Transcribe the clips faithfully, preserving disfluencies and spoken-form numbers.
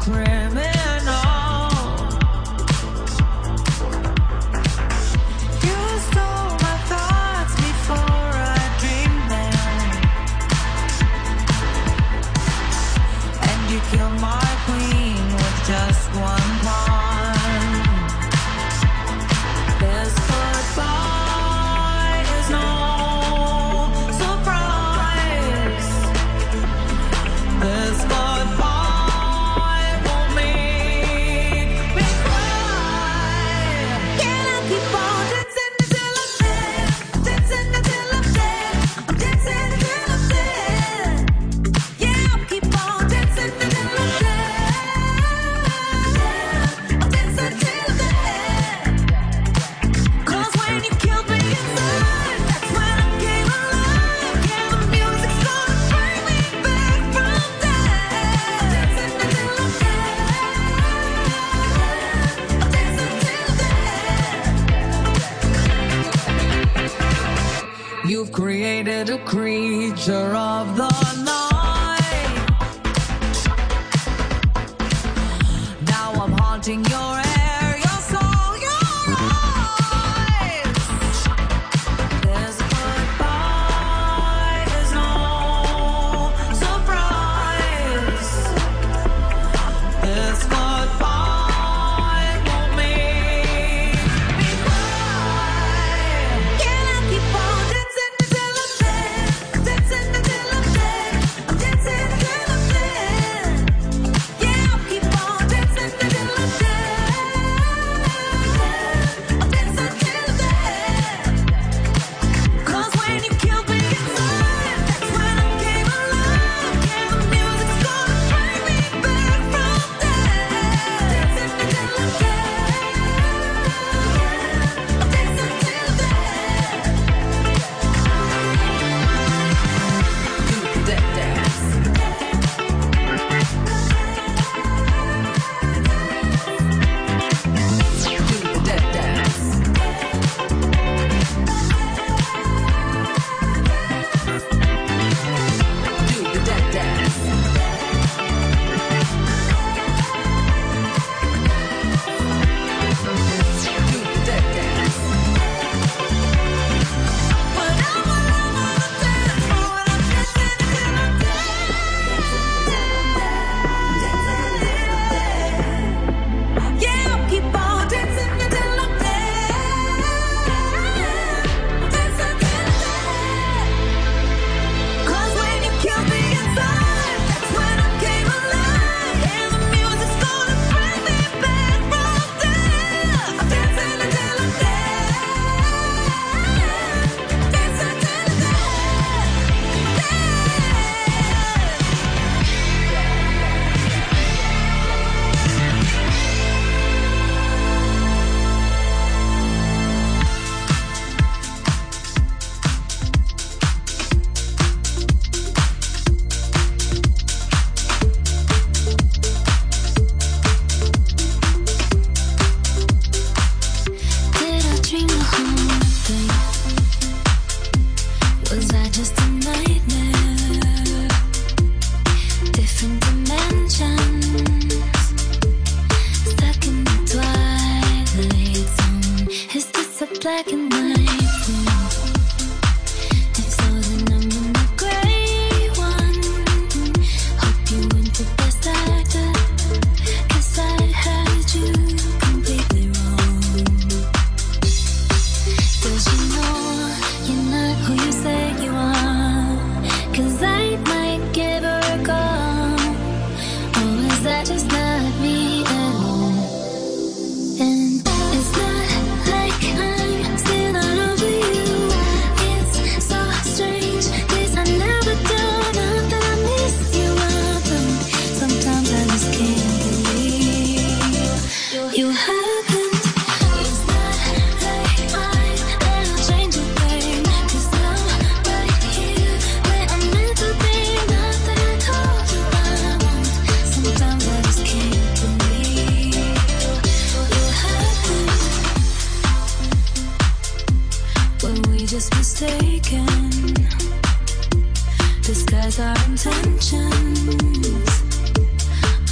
created a creature of the night. Now I'm haunting your air, your soul, your eyes. There's a goodbye, there's no surprise. This goodbye won't make me cry. Can I keep on dancing until I'm dead? Dancing until I'm dead. I'm dancing until I'm dead. Yeah, I'll keep on dancing until I'm dead. I'll dance until I'm dead. 'Cause when you killed me inside, that's when I came alive. Yeah, the music's gonna bring me back from dead. Dancing until I'm dead. I'll dance until I'm dead. Do that dance. Do that dance. Do that dance. Do that dance. But I'm all over the dance floor and I'm dancing until I'm dead. Yeah, I'll keep on dancing until I'm dead. Dance until I'm dead. 'Cause when you killed me inside, that's when I came alive. And the music's gonna bring me back from dead. I'm dancing until I'm dead. Dance until I'm dead. Did I dream the whole thing? Was I just a nightmare? Different dimensions, stuck in the twilight zone. Is this a black and white room? If so, then I'm in the gray one. Hope you went the best actor, 'cause I had you completely wrong. Does you know you're not who you say you are? 'Cause I might give her a call. Or is that just not me at all? And it's not like I'm still not over you. It's so strange, 'cause I never do. Not that I miss you often. Sometimes I just can't believe you happened. It's not like I'm gonna change a thing. 'Cause I'm right here where I'm meant to be. Not that I told you I won't. Sometimes I just can't believe you happened. Were we just mistaken? Disguise our intentions. Honest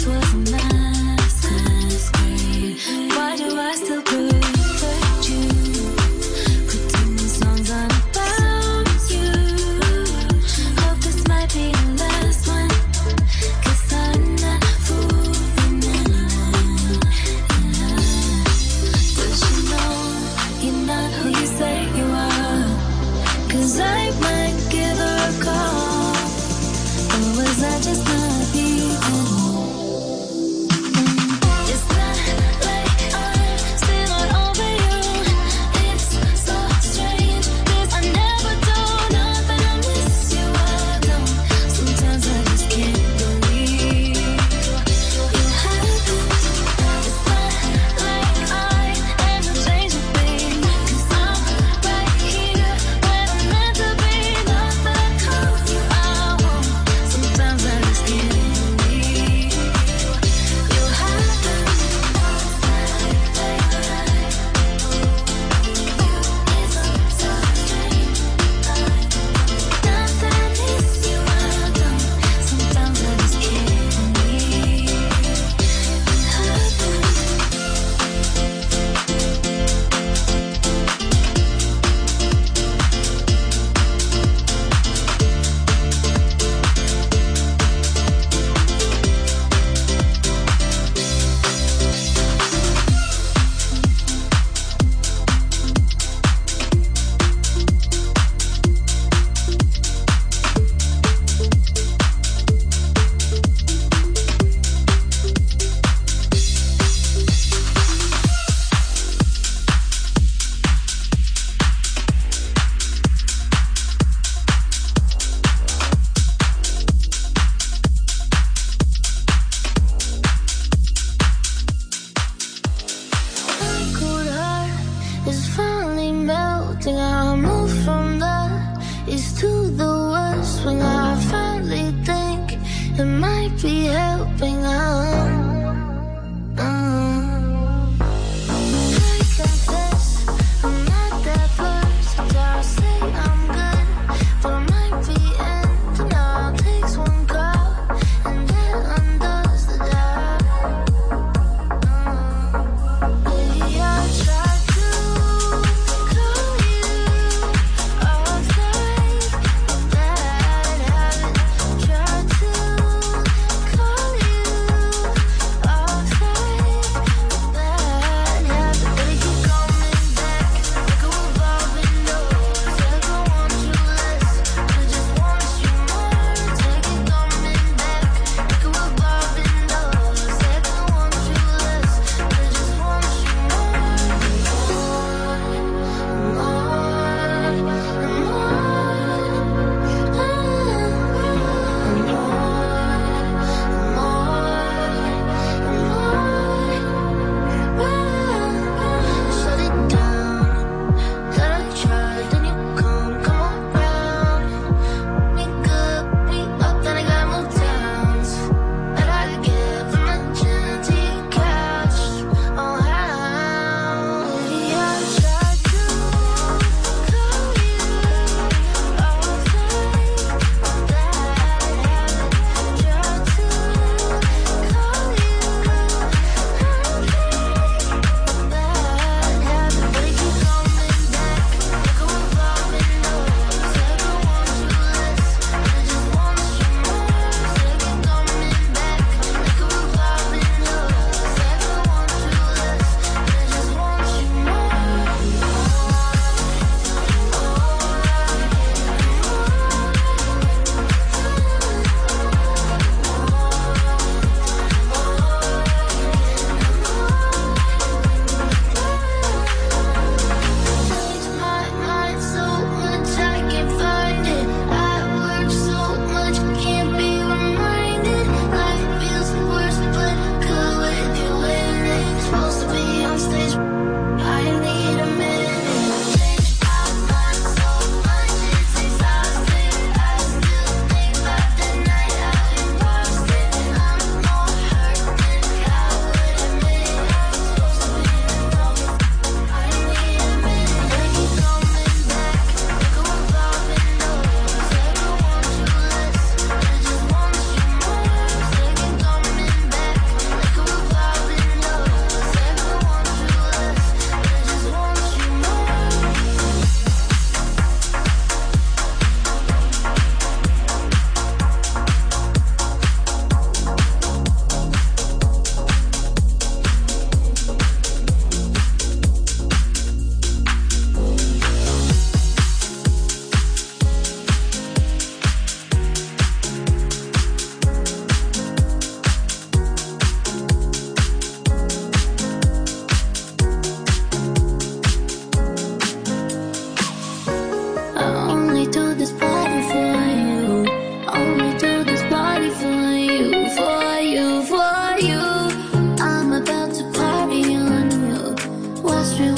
Call you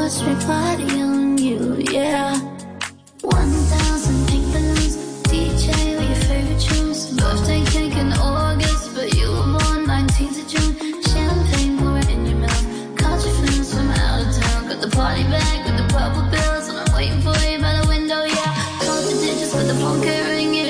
watch me party on you, yeah. One thousand pink balloons, D J with your favorite tunes. Birthday cake in August, but you were born nineteenth of June. Champagne pouring in your mouth, caught your friends from out of town. Got the party bag with the purple bills, and I'm waiting for you by the window, yeah. Call the digits with the phone kept ringing.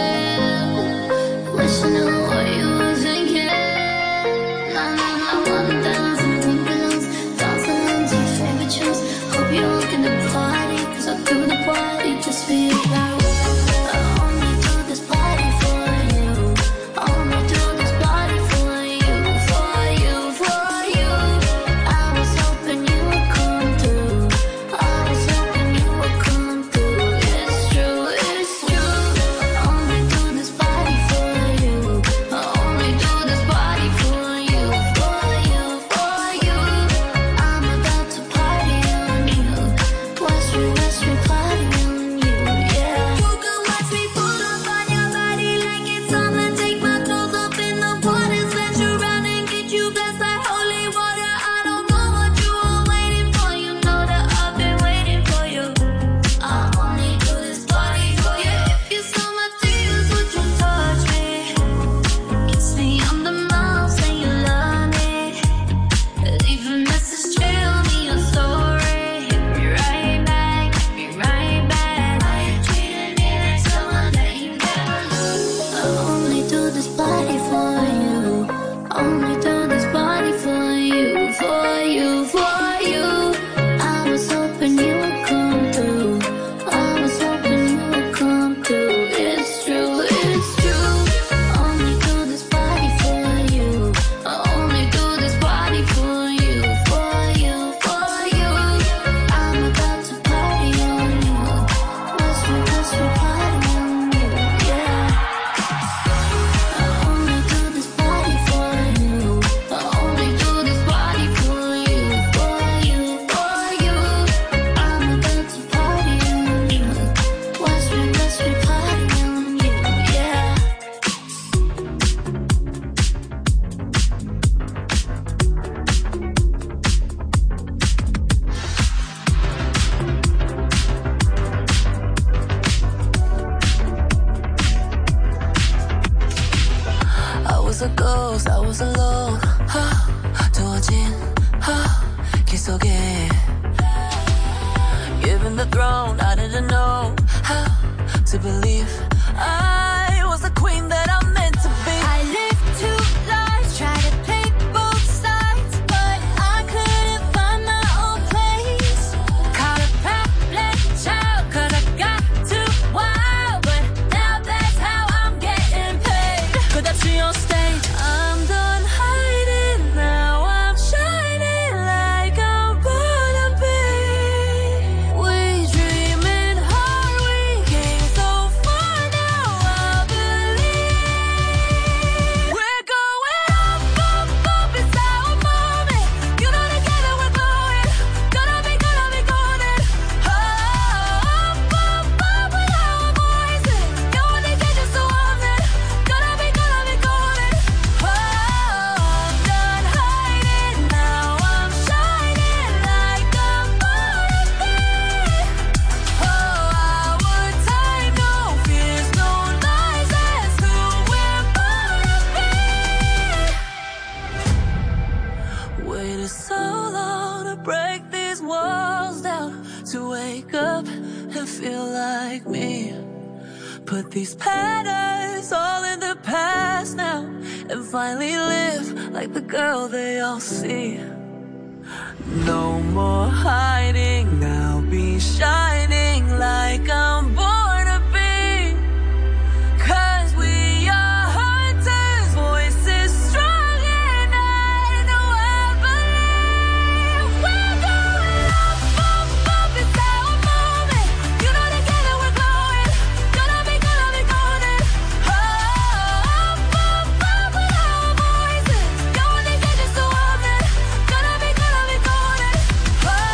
Wish I knew what you were thinking. Nah, nah, nah, one thousand pink balloons, dancing into your favorite tunes. Hope you're looking to party, cause I do the party just for you. I only do this party for you. I only do this party for you, for you, for you. I was hoping you would come through. I was hoping you would come through. It's true, it's true. I only do this party for you. I only do this party for you, for you, for you. I'm about to party on you. Watch me, watch me party on you, yeah. You can watch me pull up on your body like it's time to take my clothes off in the party. Splash you around and get you blessed like holy water. I don't know what you were waiting for. You know that I've been waiting for you. I only do this party for you. If you saw my tears, would you touch me? Kiss me on the mouth, say you love me. Leave a message, tell me your story. Hit me right back, hit me right back. Why you treating me like someone that you never loved? I only do this party for you. Only do this party for you, for you, for you. I was hoping you would come through. I was hoping you would come through. It's true, it's true. Only do this party for you. I only do this party for you, for you, for you. I'm about to party on you. Watch me, watch me party on you, yeah. I only do this party for you. I only do this party for you, for you, for you. I'm about to party on you. Watch me, watch me party on you, yeah. I was a ghost, I was alone. 두어진 길 속에 given the throne, I didn't know how to believe I was the queen that I'm meant to be. I lived two lives, tried to play both sides, but I couldn't find my own place. Caught a problem child, cause I got too wild, but now that's how I'm getting paid. 끝없이 on stage, I'm done hiding, now I'm shining like I'm born to be. We dreaming hard, we came so far, now I believe. we're going up, up, up, it's our moment. You know together we're glowing. Gonna be, gonna be golden. Oh, up, up, up with our voices. You only get just so often. Gonna be, gonna be golden. Oh, I'm done hiding, now I'm shining like I'm born to be. Oh, our time, no fears, no lies, that's who we're born to be. Waited so long to break these walls down, to wake up and feel like me. Put these patterns all in the past now, and finally live like the girl they all see. No more hiding, now be shining like I'm born to be. Cause we are hunters, voices strong, and I know I believe. We're going up, up, up, it's our moment. You know together we're glowing. Gonna be, gonna be golden. Oh, up, up, up with our voices. You only get just so often. Gonna be, gonna be golden. Oh,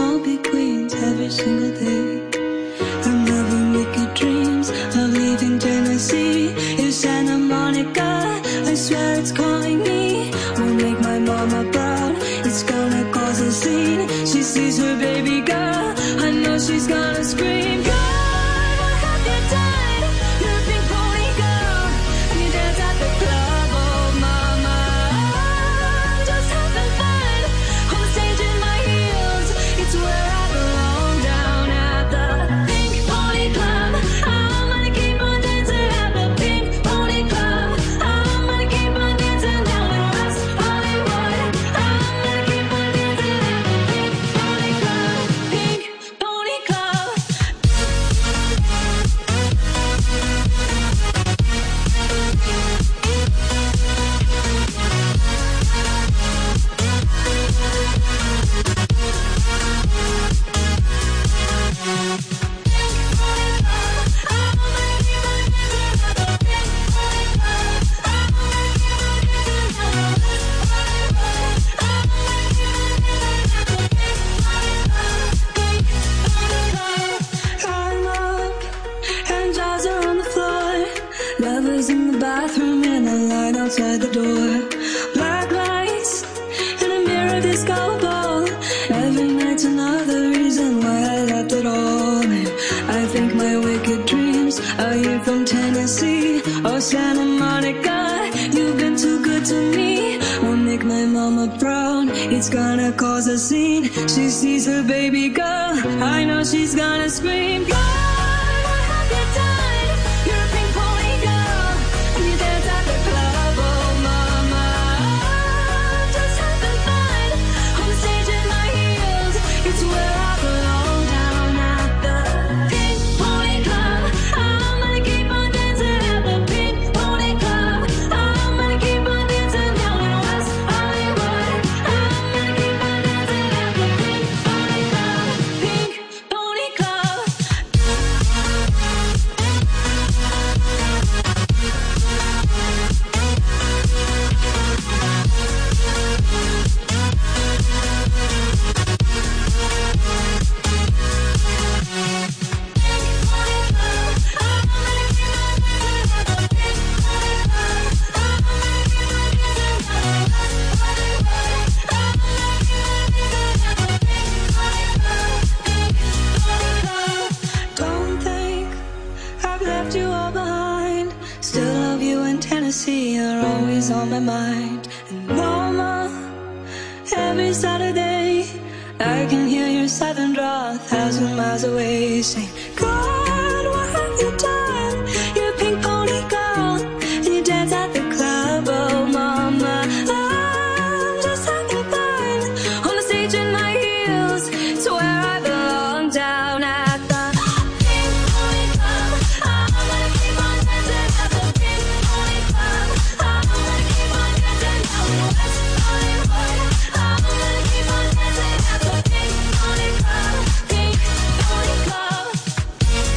all be queens every single day. I'm having wicked dreams of leaving Tennessee. It's Santa Monica, I swear it's calling me. Won't make my mama proud, it's gonna cause a scene. She sees her baby girl, I know she's gonna scream. God, what have you done? You're a pink pony girl, you dance at the club, oh mama. I'm just having fun, on stage in my heels. It's where I belong, down at the Pink Pony Club. I'm gonna keep on dancing at the Pink Pony Club. I'm gonna keep on dancing down in West Hollywood. I'm gonna keep on dancing at the Pink Pony Club. Pink Pony Club. I'm up, and jaws are on the floor. Lovers in the bathroom and a line outside the door. Black lights and a mirror disco ball. Every night's another reason why I left it all. And I think my wicked dreams are here from Tennessee. Oh, Santa Monica, you've been too good to me. Won't make my mama proud, it's gonna cause a scene. She sees her baby girl, I know she's gonna scream. God, what have you done? You're a pink pony girl, and you dance at the club, oh mama. I'm just having fun, on the stage in my heels. It's where I belong, down at the Pink Pony Club. I'm gonna keep on dancing at the Pink Pony Club. I'm gonna keep on dancing down in West Hollywood. I'm gonna keep on dancing at the Pink Pony Club. Pink Pony Club. Don't think I've left you all behind. Still love you in Tennessee, you're always on my mind. And mama, every Saturday I can hear your southern drawl a thousand miles away, saying, God, what have you done? You're a pink pony girl, and you dance at the club, oh mama. I'm just having fun, on the stage in my heels. It's where I belong, down at the Pink Pony Club. I'm gonna keep on dancing at the Pink Pony Club. I'm gonna keep on dancing down in West Hollywood. I'm gonna keep on dancing at the Pink Pony Club. Pink Pony Club.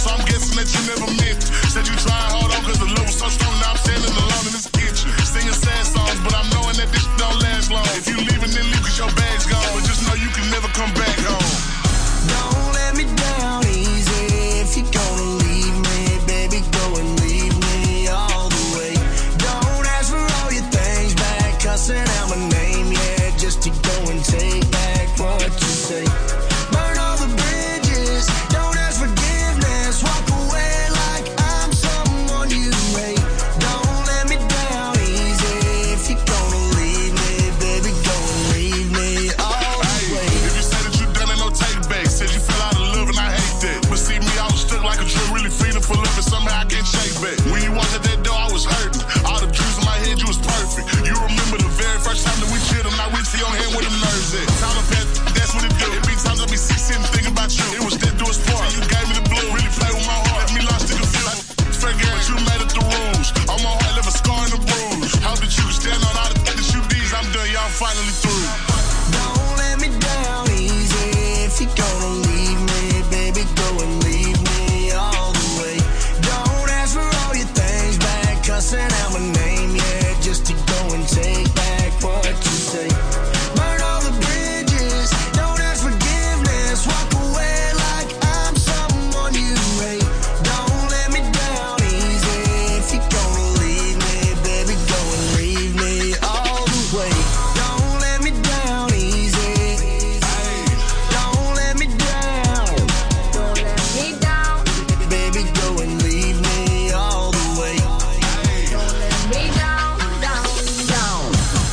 so I'm guessing that you never meant it. Said you tried hard on cause the love was so strong, now I'm standing alone in this kitchen. Singing sad songs, but I'm knowing that this don't last long. If you leaving, then leave cause your bag's gone. But just know you can never come back home. Don't let me down easy. If you're gonna leave me, baby, go and leave me all the way. Don't ask for all your things back, cussing out my name, yeah, just to go and take back what you say. Burn all the bridges, don't ask forgiveness, walk away like I'm someone you hate. Don't let me down easy. If you're gonna leave me, baby, go and leave me all the way. If you say that you done it, no take back. Said you fell out of love and I hate that. But see me, I was stuck like a tree, really feeling for love and somehow I can't shake back. When you walked at that door, I was hurting. All the dreams in my head, you was perfect. You remember the very first time that we chilled and I reached for your hand where them nerves at. Tyler Pat, that's what it do. It be times I be sick sitting thinking about you. It was that do a sport. You gave me the blue, really play with my heart. Left me lost in the field. Fair game, but you made it the rules. On my heart, left a scar and a bruise. How did you stand on all the things that you did? I'm done, y'all finally through. Don't let me down easy. If you're gonna leave me, baby, go and leave me all the way. Don't ask for all your things back, cussing out my name, yeah, just to go and take back what you say. Burn all the bridges, don't ask forgiveness, walk away like I'm someone you hate. Don't let me down easy. If you're gonna leave me, baby, go and leave me all the way. Don't let me down easy. Don't let me down. Don't let me down. Baby, go and leave me all the way. Don't let me down, down, down.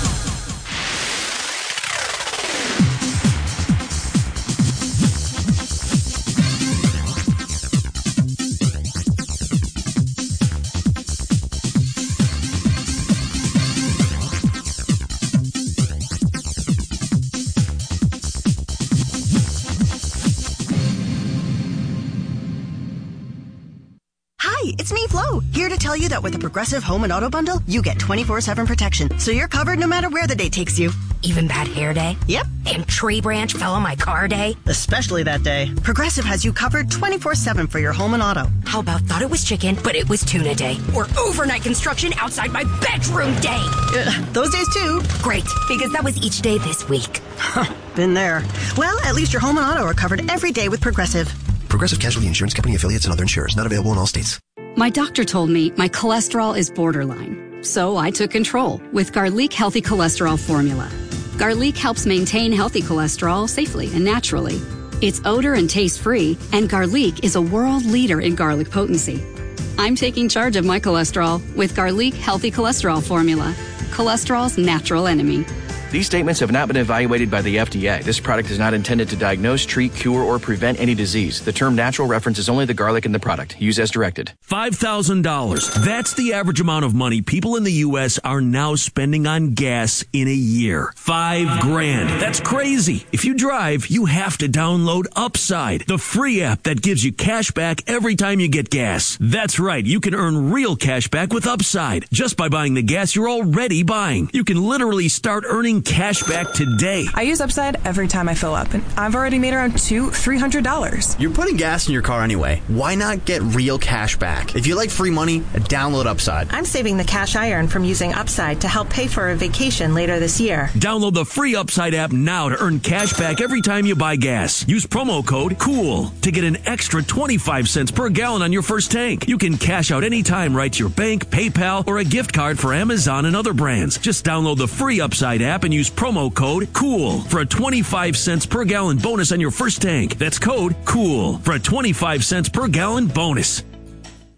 Hi, it's me, Flo, here to tell you that with the Progressive Home and Auto Bundle, you get twenty-four seven protection, so you're covered no matter where the day takes you. Even bad hair day? Yep. And tree branch fell on my car day? Especially that day. Progressive has you covered twenty-four seven for your home and auto. How about thought it was chicken, but it was tuna day? Or overnight construction outside my bedroom day? Uh, those days too. Great, because that was each day this week. Been there. Well, at least your home and auto are covered every day with Progressive. Progressive Casualty Insurance Company, affiliates, and other insurers. Not available in all states. My doctor told me my cholesterol is borderline, so I took control with Garlic Healthy Cholesterol Formula. Garlic helps maintain healthy cholesterol safely and naturally. It's odor and taste-free, and Garlic is a world leader in garlic potency. I'm taking charge of my cholesterol with Garlic Healthy Cholesterol Formula, cholesterol's natural enemy. These statements have not been evaluated by the F D A. This product is not intended to diagnose, treat, cure, or prevent any disease. The term natural references only the garlic in the product. Use as directed. five thousand dollars. That's the average amount of money people in the U S are now spending on gas in a year. Five grand. That's crazy. If you drive, you have to download Upside, the free app that gives you cash back every time you get gas. That's right. You can earn real cash back with Upside just by buying the gas you're already buying. You can literally start earning cash back today. I use Upside every time I fill up, and I've already made around two, three hundred dollars. You're putting gas in your car anyway. Why not get real cash back? If you like free money, download Upside. I'm saving the cash I earn from using Upside to help pay for a vacation later this year. Download the free Upside app now to earn cash back every time you buy gas. Use promo code COOL to get an extra twenty-five cents per gallon on your first tank. You can cash out anytime right to your bank, PayPal, or a gift card for Amazon and other brands. Just download the free Upside app and use promo code COOL for a twenty-five cents per gallon bonus on your first tank. That's code COOL for a twenty-five cents per gallon bonus.